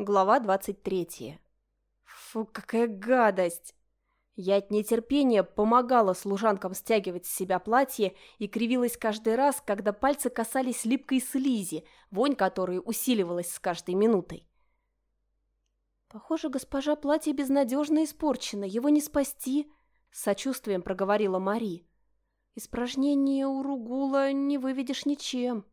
Глава 23. Фу, какая гадость! Я от нетерпения помогала служанкам стягивать с себя платье и кривилась каждый раз, когда пальцы касались липкой слизи, вонь которой усиливалась с каждой минутой. «Похоже, госпожа, платье безнадежно испорчено, его не спасти», — с сочувствием проговорила Мари. «Испражнение у Ругула не выведешь ничем».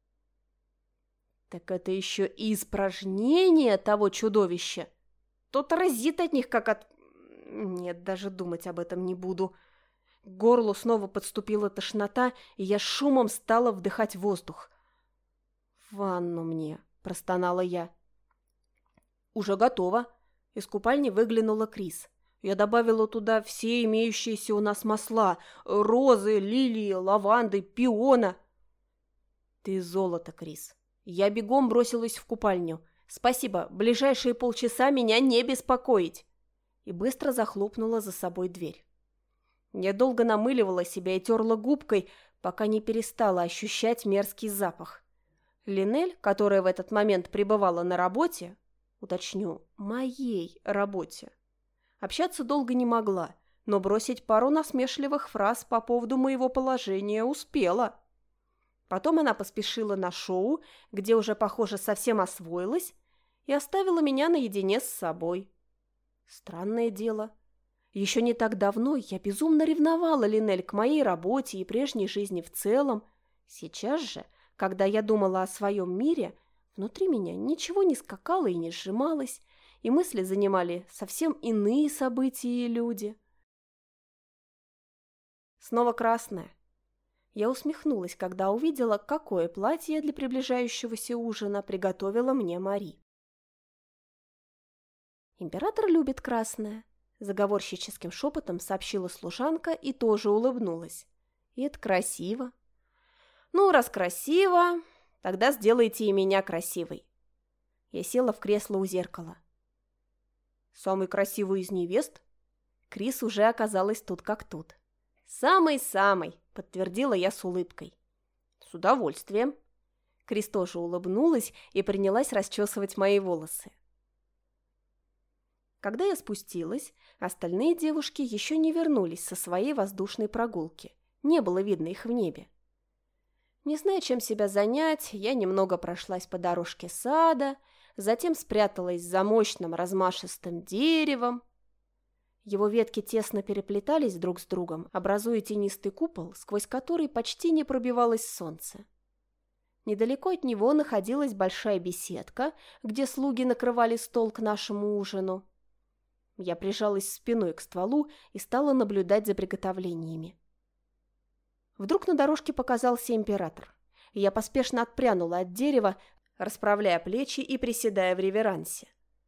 «Так это еще и испражнение того чудовища! Тот разит от них, как от... Нет, даже думать об этом не буду». К горлу снова подступила тошнота, и я шумом стала вдыхать воздух. «Ванну мне», — простонала я. «Уже готово». Из купальни выглянула Крис. Я добавила туда все имеющиеся у нас масла: розы, лилии, лаванды, пиона. «Ты золото, Крис». Я бегом бросилась в купальню. «Спасибо, ближайшие полчаса меня не беспокоить!» И быстро захлопнула за собой дверь. Я долго намыливала себя и терла губкой, пока не перестала ощущать мерзкий запах. Линель, которая в этот момент пребывала на работе, уточню, моей работе, общаться долго не могла, но бросить пару насмешливых фраз по поводу моего положения успела. Потом она поспешила на шоу, где уже, похоже, совсем освоилась, и оставила меня наедине с собой. Странное дело. Еще не так давно я безумно ревновала Линель к моей работе и прежней жизни в целом. Сейчас же, когда я думала о своем мире, внутри меня ничего не скакало и не сжималось, и мысли занимали совсем иные события и люди. Снова красное. Я усмехнулась, когда увидела, какое платье для приближающегося ужина приготовила мне Мари. «Император любит красное», — заговорщическим шепотом сообщила служанка и тоже улыбнулась. «И это красиво». «Ну, раз красиво, тогда сделайте и меня красивой». Я села в кресло у зеркала. «Самый красивый из невест?» Крис уже оказалась тут как тут. «Самый-самый», — подтвердила я с улыбкой. «С удовольствием». Крис тоже улыбнулась и принялась расчесывать мои волосы. Когда я спустилась, остальные девушки еще не вернулись со своей воздушной прогулки. Не было видно их в небе. Не зная, чем себя занять, я немного прошлась по дорожке сада, затем спряталась за мощным размашистым деревом. Его ветки тесно переплетались друг с другом, образуя тенистый купол, сквозь который почти не пробивалось солнце. Недалеко от него находилась большая беседка, где слуги накрывали стол к нашему ужину. Я прижалась спиной к стволу и стала наблюдать за приготовлениями. Вдруг на дорожке показался император, и я поспешно отпрянула от дерева, расправляя плечи и приседая в реверансе.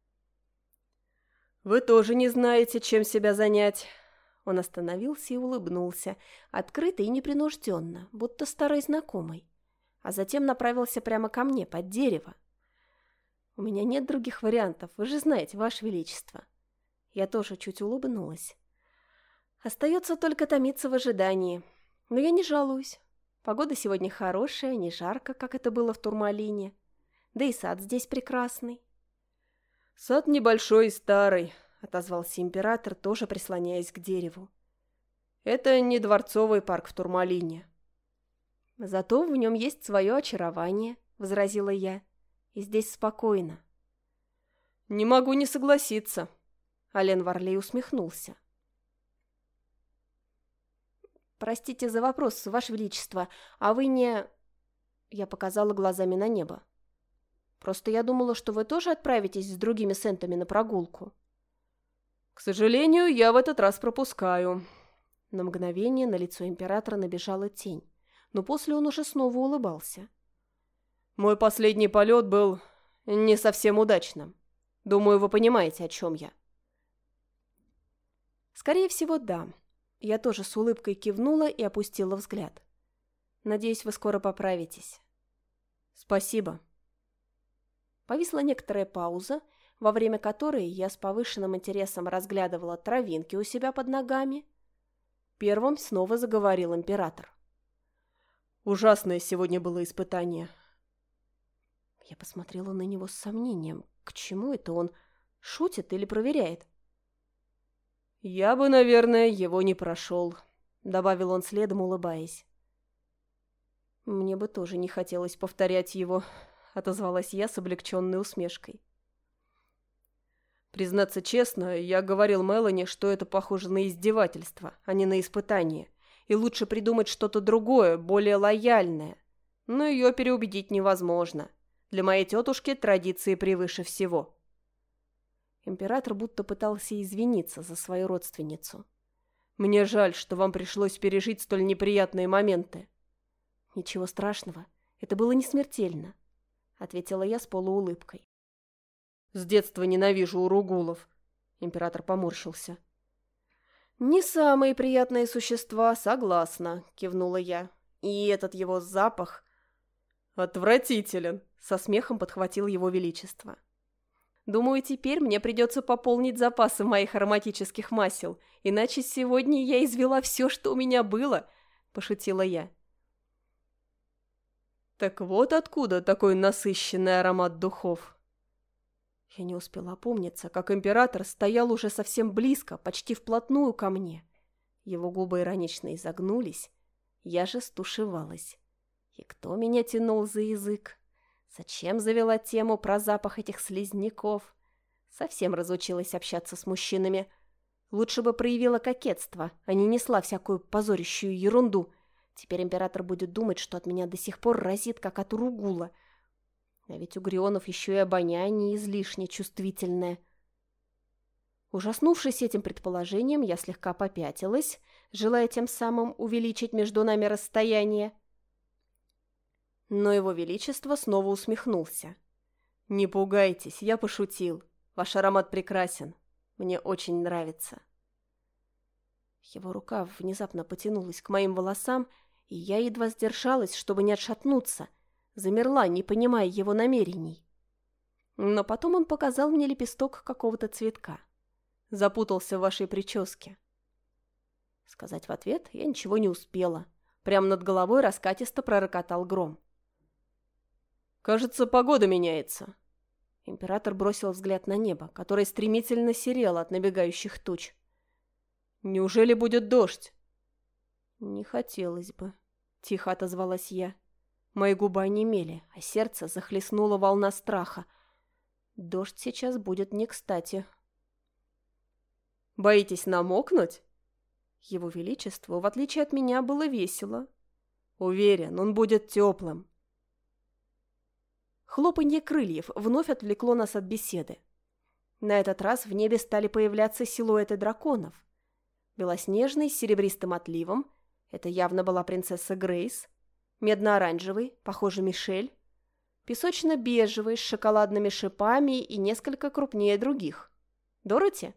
«Вы тоже не знаете, чем себя занять». Он остановился и улыбнулся, открыто и непринужденно, будто старый знакомый, а затем направился прямо ко мне, под дерево. «У меня нет других вариантов, вы же знаете, Ваше Величество». Я тоже чуть улыбнулась. Остается только томиться в ожидании, но я не жалуюсь. Погода сегодня хорошая, не жарко, как это было в Турмалине, да и сад здесь прекрасный. «Сад небольшой и старый», — отозвался император, тоже прислоняясь к дереву. «Это не дворцовый парк в Турмалине». «Зато в нем есть свое очарование», — возразила я. «И здесь спокойно». «Не могу не согласиться», — Ален Варлей усмехнулся. «Простите за вопрос, Ваше Величество, а вы не...» Я показала глазами на небо. «Просто я думала, что вы тоже отправитесь с другими сентами на прогулку». «К сожалению, я в этот раз пропускаю». На мгновение на лицо императора набежала тень, но после он уже снова улыбался. «Мой последний полет был не совсем удачным. Думаю, вы понимаете, о чем я». «Скорее всего, да». Я тоже с улыбкой кивнула и опустила взгляд. «Надеюсь, вы скоро поправитесь». «Спасибо». Повисла некоторая пауза, во время которой я с повышенным интересом разглядывала травинки у себя под ногами. Первым снова заговорил император. «Ужасное сегодня было испытание». Я посмотрела на него с сомнением. К чему это он? Шутит или проверяет? «Я бы, наверное, его не прошел», — добавил он следом, улыбаясь. «Мне бы тоже не хотелось повторять его», — отозвалась я с облегченной усмешкой. Признаться честно, я говорил Мелани, что это похоже на издевательство, а не на испытание, и лучше придумать что-то другое, более лояльное. Но ее переубедить невозможно. Для моей тетушки традиции превыше всего. Император будто пытался извиниться за свою родственницу. «Мне жаль, что вам пришлось пережить столь неприятные моменты». «Ничего страшного, это было не смертельно», — ответила я с полуулыбкой. «С детства ненавижу уругулов», — император поморщился. «Не самые приятные существа, согласна», — кивнула я. «И этот его запах...» «Отвратителен», — со смехом подхватил его величество. «Думаю, теперь мне придется пополнить запасы моих ароматических масел, иначе сегодня я извела все, что у меня было», — пошутила я. «Так вот откуда такой насыщенный аромат духов». Я не успела опомниться, как император стоял уже совсем близко, почти вплотную ко мне. Его губы иронично изогнулись, я же стушевалась. И кто меня тянул за язык? Зачем завела тему про запах этих слизняков? Совсем разучилась общаться с мужчинами. Лучше бы проявила кокетство, а не несла всякую позорящую ерунду. Теперь император будет думать, что от меня до сих пор разит, как от уругула. А ведь у Грионов еще и обоняние излишне чувствительное. Ужаснувшись этим предположением, я слегка попятилась, желая тем самым увеличить между нами расстояние. Но его величество снова усмехнулся. «Не пугайтесь, я пошутил. Ваш аромат прекрасен. Мне очень нравится». Его рука внезапно потянулась к моим волосам, и я едва сдержалась, чтобы не отшатнуться. Замерла, не понимая его намерений. Но потом он показал мне лепесток какого-то цветка. «Запутался в вашей прическе». Сказать в ответ я ничего не успела. Прямо над головой раскатисто пророкотал гром. «Кажется, погода меняется». Император бросил взгляд на небо, которое стремительно серело от набегающих туч. «Неужели будет дождь?» «Не хотелось бы», — тихо отозвалась я. Мои губы онемели, а сердце захлестнула волна страха. Дождь сейчас будет не кстати. «Боитесь намокнуть?» Его Величеству, в отличие от меня, было весело. «Уверен, он будет теплым». Хлопанье крыльев вновь отвлекло нас от беседы. На этот раз в небе стали появляться силуэты драконов. Белоснежный с серебристым отливом — это явно была принцесса Грейс. Медно-оранжевый, похоже, Мишель. Песочно-бежевый, с шоколадными шипами и несколько крупнее других. Дороти?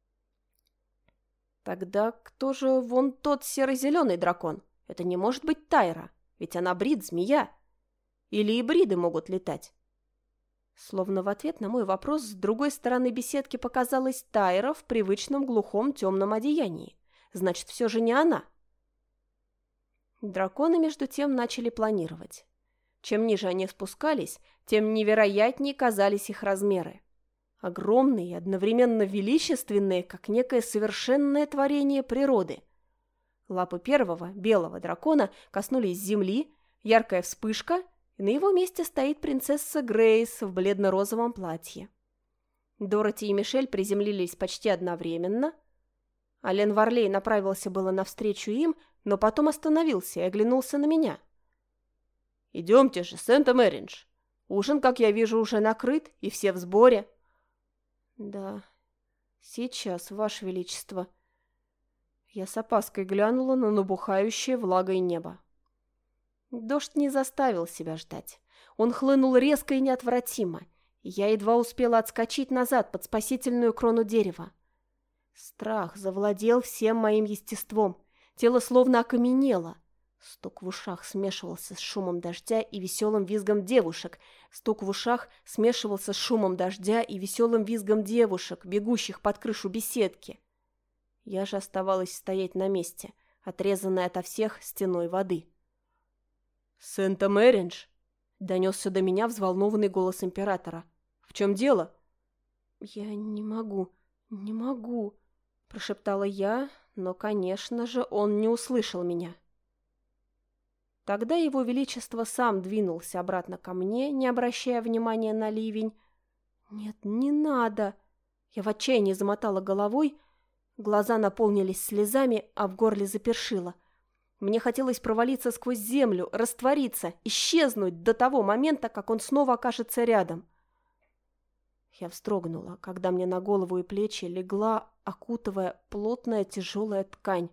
Тогда кто же вон тот серо-зеленый дракон? Это не может быть Тайра, ведь она брид-змея. Или и бриды могут летать? Словно в ответ на мой вопрос с другой стороны беседки показалась Тайра в привычном глухом темном одеянии. Значит, все же не она. Драконы, между тем, начали планировать. Чем ниже они спускались, тем невероятнее казались их размеры. Огромные и одновременно величественные, как некое совершенное творение природы. Лапы первого, белого дракона коснулись земли, яркая вспышка, и на его месте стоит принцесса Грейс в бледно-розовом платье. Дороти и Мишель приземлились почти одновременно. Ален Варлей направился было навстречу им, но потом остановился и оглянулся на меня. «Идемте же, Сент-Мэридж. Ужин, как я вижу, уже накрыт, и все в сборе». «Да, сейчас, Ваше Величество». Я с опаской глянула на набухающее влагой небо. Дождь не заставил себя ждать. Он хлынул резко и неотвратимо, и я едва успела отскочить назад под спасительную крону дерева. Страх завладел всем моим естеством. Тело словно окаменело. Стук в ушах смешивался с шумом дождя и веселым визгом девушек. Стук в ушах смешивался с шумом дождя и веселым визгом девушек, бегущих под крышу беседки. Я же оставалась стоять на месте, отрезанная ото всех стеной воды. «Сент-Мэридж!» — донесся до меня взволнованный голос императора. В чем дело?» «Я не могу», – прошептала я, но, конечно же, он не услышал меня. Тогда его величество сам двинулся обратно ко мне, не обращая внимания на ливень. «Нет, не надо!» Я в отчаянии замотала головой, глаза наполнились слезами, а в горле запершило. Мне хотелось провалиться сквозь землю, раствориться, исчезнуть до того момента, как он снова окажется рядом. Я вздрогнула, когда мне на голову и плечи легла, окутывая плотная тяжелая ткань.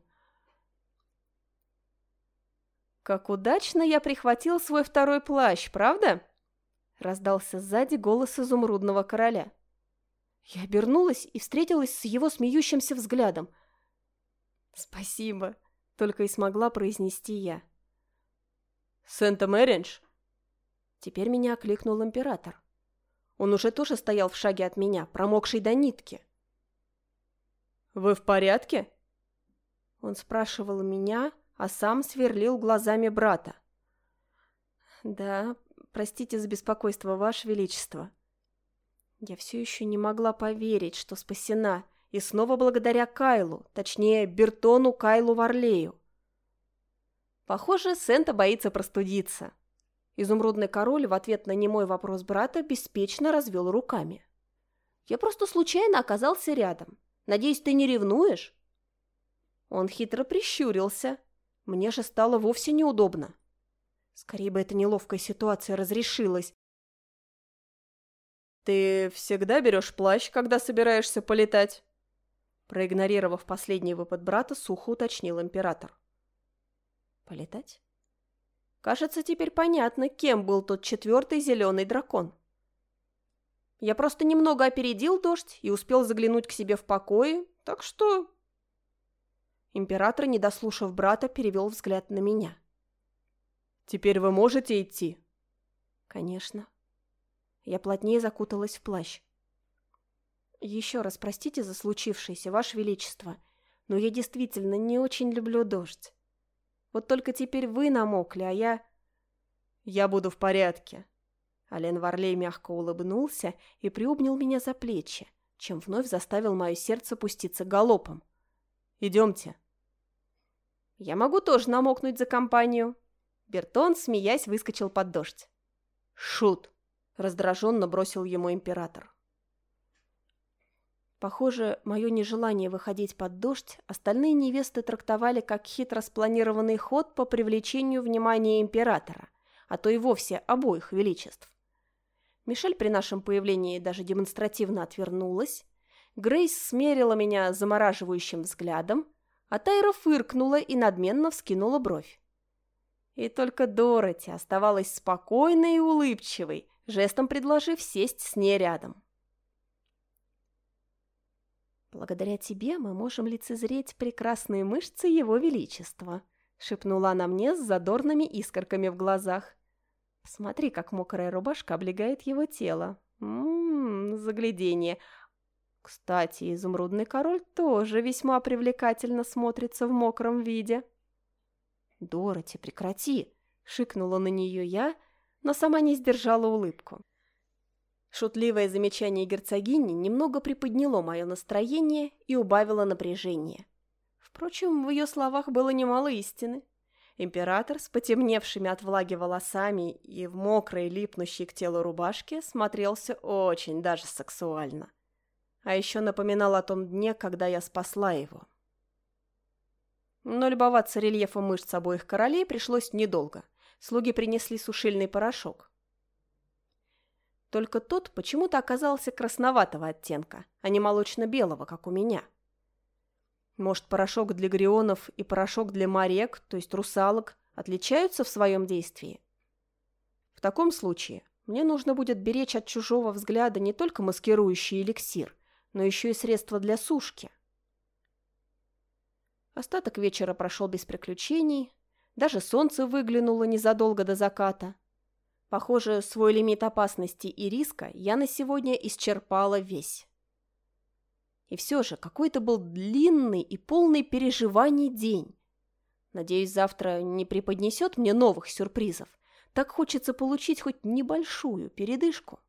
«Как удачно я прихватил свой второй плащ, правда?» — раздался сзади голос изумрудного короля. Я обернулась и встретилась с его смеющимся взглядом. «Спасибо», — только и смогла произнести я. «Сент-Мэридж?» Теперь меня окликнул император. Он уже тоже стоял в шаге от меня, промокший до нитки. «Вы в порядке?» Он спрашивал меня, а сам сверлил глазами брата. «Да, простите за беспокойство, Ваше Величество». Я все еще не могла поверить, что спасена, и снова благодаря Кайлу, точнее, Бертону Кайлу Варлею. Похоже, Сента боится простудиться. Изумрудный король в ответ на немой вопрос брата беспечно развел руками. «Я просто случайно оказался рядом. Надеюсь, ты не ревнуешь?» Он хитро прищурился. Мне же стало вовсе неудобно. Скорее бы эта неловкая ситуация разрешилась. «Ты всегда берешь плащ, когда собираешься полетать?» Проигнорировав последний выпад брата, сухо уточнил император. «Полетать?» Кажется, теперь понятно, кем был тот четвертый зеленый дракон. Я просто немного опередил дождь и успел заглянуть к себе в покое, так что... Император, не дослушав брата, перевел взгляд на меня. «Теперь вы можете идти?» «Конечно». Я плотнее закуталась в плащ. «Еще раз простите за случившееся, Ваше Величество, но я действительно не очень люблю дождь. Вот только теперь вы намокли, а я...» «Я буду в порядке». Ален Варлей мягко улыбнулся и приобнял меня за плечи, чем вновь заставил мое сердце пуститься галопом. «Идемте». «Я могу тоже намокнуть за компанию». Бертон, смеясь, выскочил под дождь. «Шут!» — раздраженно бросил ему император. Похоже, мое нежелание выходить под дождь остальные невесты трактовали как хитро спланированный ход по привлечению внимания императора, а то и вовсе обоих величеств. Мишель при нашем появлении даже демонстративно отвернулась, Грейс смерила меня замораживающим взглядом, а Тайра фыркнула и надменно вскинула бровь. И только Дороти оставалась спокойной и улыбчивой, жестом предложив сесть с ней рядом. «Благодаря тебе мы можем лицезреть прекрасные мышцы Его Величества», — шепнула она мне с задорными искорками в глазах. «Смотри, как мокрая рубашка облегает его тело. Загляденье. Кстати, изумрудный король тоже весьма привлекательно смотрится в мокром виде». «Дороти, прекрати!» — шикнула на нее я, но сама не сдержала улыбку. Шутливое замечание герцогини немного приподняло мое настроение и убавило напряжение. Впрочем, в ее словах было немало истины. Император с потемневшими от влаги волосами и в мокрой, липнущей к телу рубашке смотрелся очень даже сексуально. А еще напоминал о том дне, когда я спасла его. Но любоваться рельефом мышц обоих королей пришлось недолго. Слуги принесли сушильный порошок. Только тот почему-то оказался красноватого оттенка, а не молочно-белого, как у меня. Может, порошок для грионов и порошок для марек, то есть русалок, отличаются в своем действии? В таком случае мне нужно будет беречь от чужого взгляда не только маскирующий эликсир, но еще и средства для сушки. Остаток вечера прошел без приключений, даже солнце выглянуло незадолго до заката. Похоже, свой лимит опасности и риска я на сегодня исчерпала весь. И все же какой-то был длинный и полный переживаний день. Надеюсь, завтра не преподнесет мне новых сюрпризов. Так хочется получить хоть небольшую передышку.